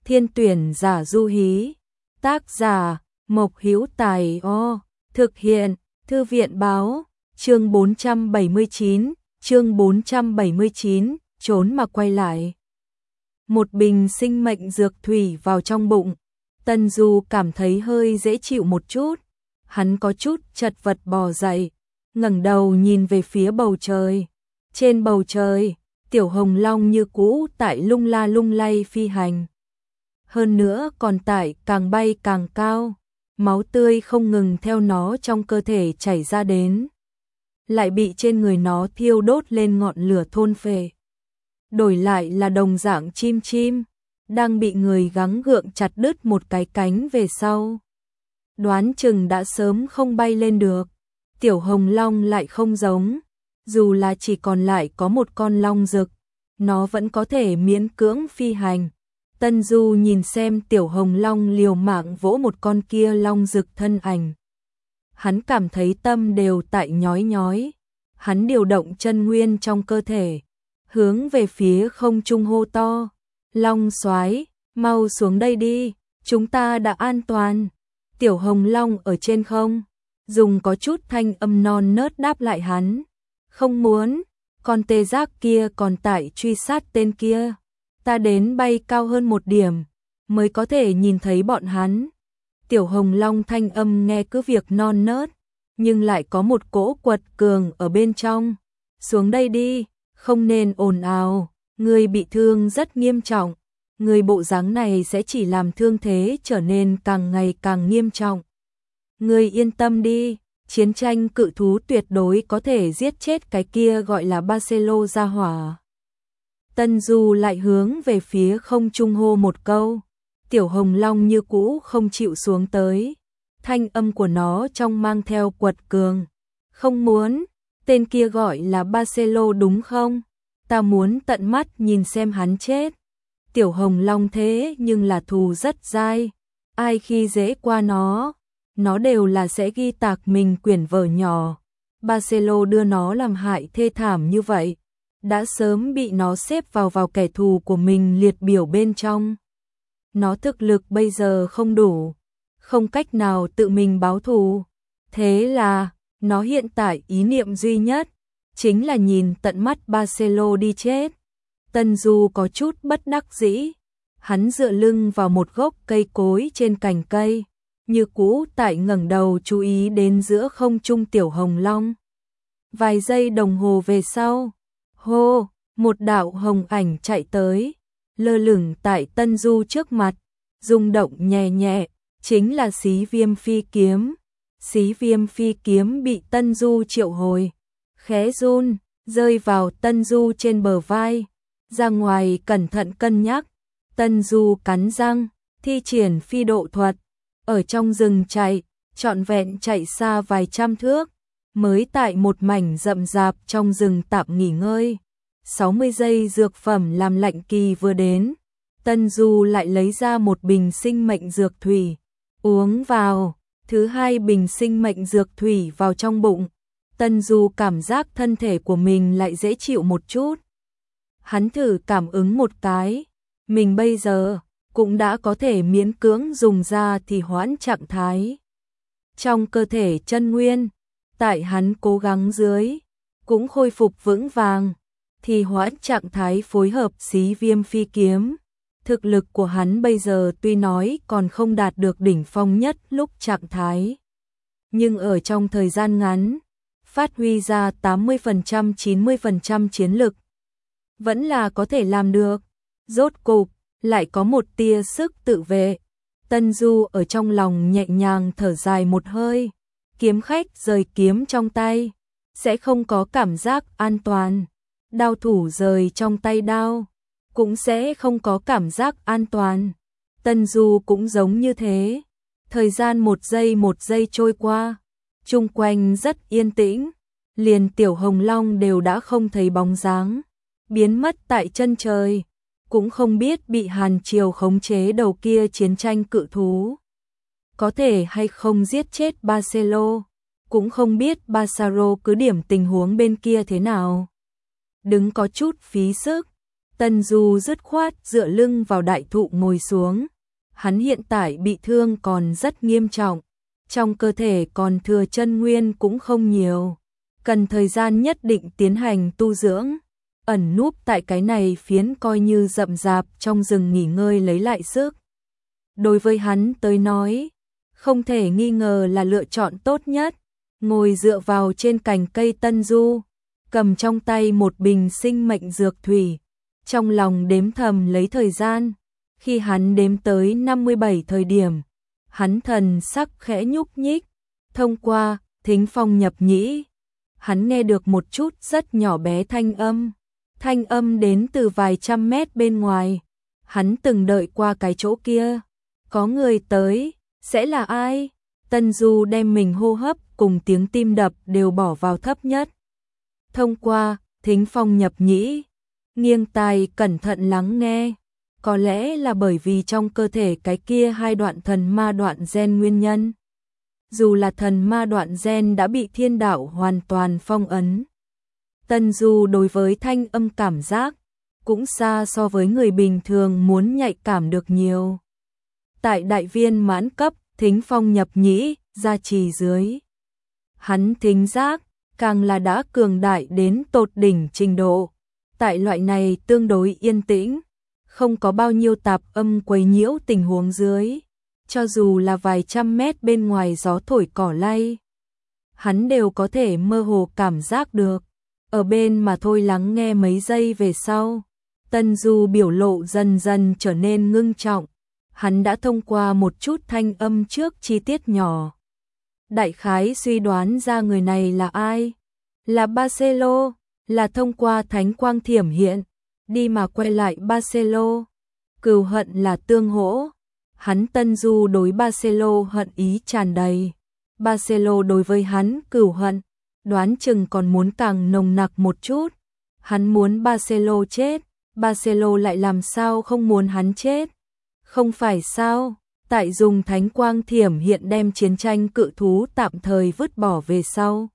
Thiên tuyển giả Du Hí. Tác giả Mộc Hữu Tài. Thực hiện Thư viện báo. Chương 479, trốn mà quay lại. Một bình sinh mệnh dược thủy vào trong bụng, Tân Du cảm thấy hơi dễ chịu một chút. Hắn có chút chật vật bò dậy, ngẩng đầu nhìn về phía bầu trời. Trên bầu trời, Tiểu Hồng Long như cũ tại lung la lung lay phi hành. Hơn nữa còn tại càng bay càng cao, máu tươi không ngừng theo nó trong cơ thể chảy ra đến, lại bị trên người nó thiêu đốt lên ngọn lửa thôn phệ. Đổi lại là đồng dạng chim đang bị người gắng gượng chặt đứt một cái cánh về sau, đoán chừng đã sớm không bay lên được. Tiểu Hồng Long lại không giống, dù là chỉ còn lại có một con long rực, nó vẫn có thể miễn cưỡng phi hành. Tân Du nhìn xem Tiểu Hồng Long liều mạng vỗ một con kia long rực thân ảnh, hắn cảm thấy tâm đều tại nhói nhói. Hắn điều động chân nguyên trong cơ thể, hướng về phía không trung hô to: Long soái, mau xuống đây đi, chúng ta đã an toàn. Tiểu Hồng Long ở trên không, dùng có chút thanh âm non nớt đáp lại hắn: Không muốn, con tê giác kia còn tại truy sát tên kia. Ta đến bay cao hơn một điểm, mới có thể nhìn thấy bọn hắn. Tiểu Hồng Long thanh âm nghe cứ việc non nớt, nhưng lại có một cỗ quật cường ở bên trong. Xuống đây đi, không nên ồn ào, người bị thương rất nghiêm trọng. Người bộ dáng này sẽ chỉ làm thương thế trở nên càng ngày càng nghiêm trọng. Người yên tâm đi, chiến tranh cự thú tuyệt đối có thể giết chết cái kia gọi là Barcelo gia hỏa. Tân Du lại hướng về phía không trung hô một câu. Tiểu Hồng Long như cũ không chịu xuống tới, thanh âm của nó trong mang theo quật cường. Không muốn, tên kia gọi là Barcelo đúng không? Ta muốn tận mắt nhìn xem hắn chết. Tiểu Hồng Long thế nhưng là thù rất dai, ai khi dễ qua nó đều là sẽ ghi tạc mình quyển vở nhỏ. Barcelo đưa nó làm hại thê thảm như vậy, đã sớm bị nó xếp vào kẻ thù của mình liệt biểu bên trong. Nó thực lực bây giờ không đủ, không cách nào tự mình báo thù. Thế là, nó hiện tại ý niệm duy nhất, chính là nhìn tận mắt Barcelo đi chết. Tân Du có chút bất đắc dĩ, hắn dựa lưng vào một gốc cây cối trên cành cây, như cũ tại ngẩng đầu chú ý đến giữa không trung Tiểu Hồng Long. Vài giây đồng hồ về sau, hô, một đạo hồng ảnh chạy tới, lơ lửng tại Tân Du trước mặt, rung động nhẹ nhẹ, chính là Xí Viêm Phi Kiếm. Xí Viêm Phi Kiếm bị Tân Du triệu hồi, khẽ run, rơi vào Tân Du trên bờ vai. Ra ngoài cẩn thận cân nhắc, Tân Du cắn răng, thi triển phi độ thuật, ở trong rừng chạy, trọn vẹn chạy xa vài trăm thước, mới tại một mảnh rậm rạp trong rừng tạm nghỉ ngơi. 60 giây dược phẩm làm lạnh kỳ vừa đến, Tân Du lại lấy ra một bình sinh mệnh dược thủy, uống vào. Thứ hai bình sinh mệnh dược thủy vào trong bụng, Tân Du cảm giác thân thể của mình lại dễ chịu một chút. Hắn thử cảm ứng một cái, mình bây giờ cũng đã có thể miễn cưỡng dùng ra thì hoãn trạng thái. Trong cơ thể chân nguyên, tại hắn cố gắng dưới, cũng khôi phục vững vàng, thì hoãn trạng thái phối hợp Xí Viêm Phi Kiếm. Thực lực của hắn bây giờ tuy nói còn không đạt được đỉnh phong nhất lúc trạng thái, nhưng ở trong thời gian ngắn, phát huy ra 80% 90% chiến lực, vẫn là có thể làm được. Rốt cục, lại có một tia sức tự vệ. Tân Du ở trong lòng nhẹ nhàng thở dài một hơi, kiếm khách rời kiếm trong tay, sẽ không có cảm giác an toàn. Đao thủ rời trong tay đao, cũng sẽ không có cảm giác an toàn. Tân Du cũng giống như thế. Thời gian một giây trôi qua, chung quanh rất yên tĩnh, liền Tiểu Hồng Long đều đã không thấy bóng dáng, biến mất tại chân trời, cũng không biết bị Hàn Triều khống chế đầu kia chiến tranh cự thú có thể hay không giết chết Barcelo, cũng không biết Barcelo cứ điểm tình huống bên kia thế nào. Đứng có chút phí sức, Tân Du dứt khoát dựa lưng vào đại thụ ngồi xuống. Hắn hiện tại bị thương còn rất nghiêm trọng, trong cơ thể còn thừa chân nguyên cũng không nhiều, cần thời gian nhất định tiến hành tu dưỡng. Ẩn núp tại cái này phiến coi như rậm rạp trong rừng nghỉ ngơi lấy lại sức. Đối với hắn tới nói, không thể nghi ngờ là lựa chọn tốt nhất. Ngồi dựa vào trên cành cây Tân Du, cầm trong tay một bình sinh mệnh dược thủy, trong lòng đếm thầm lấy thời gian. Khi hắn đếm tới 57 thời điểm, hắn thần sắc khẽ nhúc nhích, thông qua thính phong nhập nhĩ, hắn nghe được một chút rất nhỏ bé thanh âm đến từ vài trăm mét bên ngoài. Hắn từng đợi qua cái chỗ kia, có người tới, sẽ là ai? Tân Du đem mình hô hấp cùng tiếng tim đập đều bỏ vào thấp nhất. Thông qua thính phong nhập nhĩ, nghiêng tai cẩn thận lắng nghe. Có lẽ là bởi vì trong cơ thể cái kia hai đoạn thần ma đoạn gen nguyên nhân. Dù là thần ma đoạn gen đã bị thiên đạo hoàn toàn phong ấn, Tân Du đối với thanh âm cảm giác cũng xa so với người bình thường muốn nhạy cảm được nhiều. Tại đại viên mãn cấp, thính phong nhập nhĩ, gia trì dưới, hắn thính giác càng là đã cường đại đến tột đỉnh trình độ. Tại loại này tương đối yên tĩnh, không có bao nhiêu tạp âm quấy nhiễu tình huống dưới, cho dù là vài trăm mét bên ngoài gió thổi cỏ lay, hắn đều có thể mơ hồ cảm giác được. Ở bên mà thôi lắng nghe mấy giây về sau, Tân Du biểu lộ dần dần trở nên ngưng trọng. Hắn đã thông qua một chút thanh âm trước chi tiết nhỏ, đại khái suy đoán ra người này là ai. Là Barcelo, là thông qua thánh quang thiểm hiện, đi mà quay lại Barcelo. Cừu hận là tương hỗ. Hắn Tân Du đối Barcelo hận ý tràn đầy. Barcelo đối với hắn cừu hận, đoán chừng còn muốn càng nồng nặc một chút. Hắn muốn Barcelo chết, Barcelo lại làm sao không muốn hắn chết. Không phải sao, tại dùng thánh quang thiểm hiện đem chiến tranh cự thú tạm thời vứt bỏ về sau,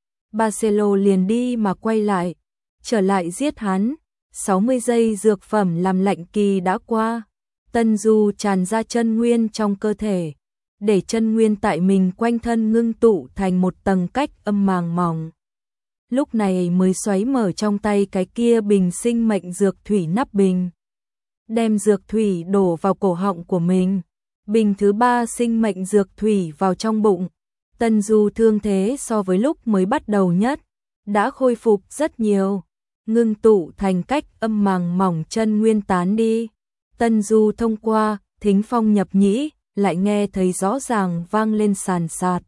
Barcelo liền đi mà quay lại, trở lại giết hắn. 60 giây dược phẩm làm lạnh kỳ đã qua, Tân Du tràn ra chân nguyên trong cơ thể, để chân nguyên tại mình quanh thân ngưng tụ thành một tầng cách âm màng mỏng. Lúc này mới xoáy mở trong tay cái kia bình sinh mệnh dược thủy nắp bình, đem dược thủy đổ vào cổ họng của mình. Bình thứ 3 sinh mệnh dược thủy vào trong bụng. Tân Du thương thế so với lúc mới bắt đầu nhất đã khôi phục rất nhiều, ngưng tụ thành cách âm màng mỏng, chân nguyên tán đi. Tân Du thông qua thính phong nhập nhĩ lại nghe thấy rõ ràng vang lên sàn sạt.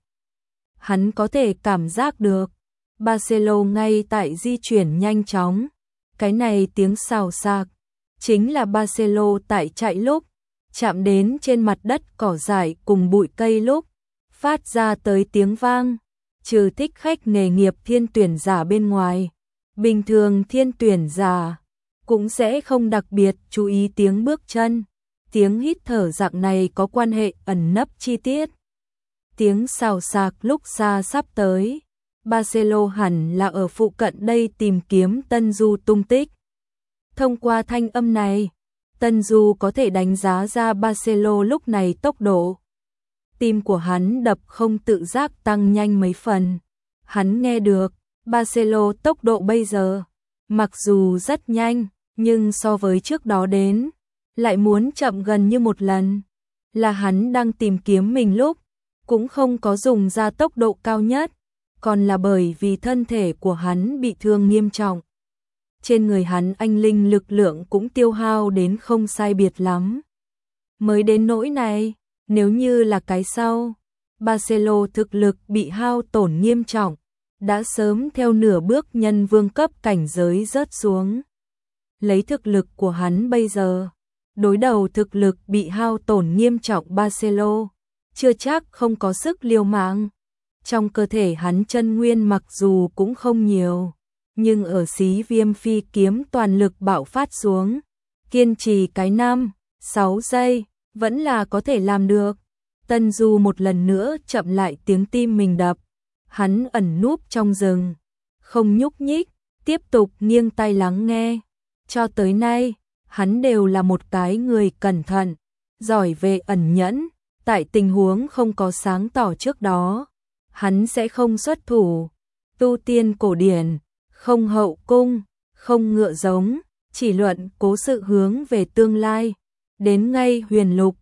Hắn có thể cảm giác được Barcelo ngay tại di chuyển nhanh chóng. Cái này tiếng xào xạc chính là Barcelo tại chạy lúc chạm đến trên mặt đất cỏ dại cùng bụi cây lúc phát ra tới tiếng vang. Trừ thích khách nghề nghiệp thiên tuyển giả bên ngoài, bình thường thiên tuyển giả cũng sẽ không đặc biệt chú ý tiếng bước chân, tiếng hít thở dạng này có quan hệ ẩn nấp chi tiết. Tiếng xào xạc lúc xa sắp tới, Barcelo hẳn là ở phụ cận đây tìm kiếm Tân Du tung tích. Thông qua thanh âm này, Tân Du có thể đánh giá ra Barcelo lúc này tốc độ. Tim của hắn đập không tự giác tăng nhanh mấy phần. Hắn nghe được Barcelo tốc độ bây giờ, mặc dù rất nhanh, nhưng so với trước đó đến, lại muốn chậm gần như một lần. Là hắn đang tìm kiếm mình lúc, cũng không có dùng ra tốc độ cao nhất, còn là bởi vì thân thể của hắn bị thương nghiêm trọng. Trên người hắn anh linh lực lượng cũng tiêu hao đến không sai biệt lắm. Mới đến nỗi này, nếu như là cái sau, Barcelo thực lực bị hao tổn nghiêm trọng, đã sớm theo nửa bước nhân vương cấp cảnh giới rớt xuống. Lấy thực lực của hắn bây giờ, đối đầu thực lực bị hao tổn nghiêm trọng Barcelo, chưa chắc không có sức liều mạng. Trong cơ thể hắn chân nguyên mặc dù cũng không nhiều, nhưng ở xí viêm phi kiếm toàn lực bạo phát xuống, kiên trì cái 5-6 giây, vẫn là có thể làm được. Tân Du một lần nữa chậm lại tiếng tim mình đập, hắn ẩn núp trong rừng, không nhúc nhích, tiếp tục nghiêng tai lắng nghe. Cho tới nay, hắn đều là một cái người cẩn thận, giỏi về ẩn nhẫn, tại tình huống không có sáng tỏ trước đó, hắn sẽ không xuất thủ. Tu tiên cổ điển, không hậu cung, không ngựa giống, chỉ luận cố sự hướng về tương lai. Đến ngay huyền lục,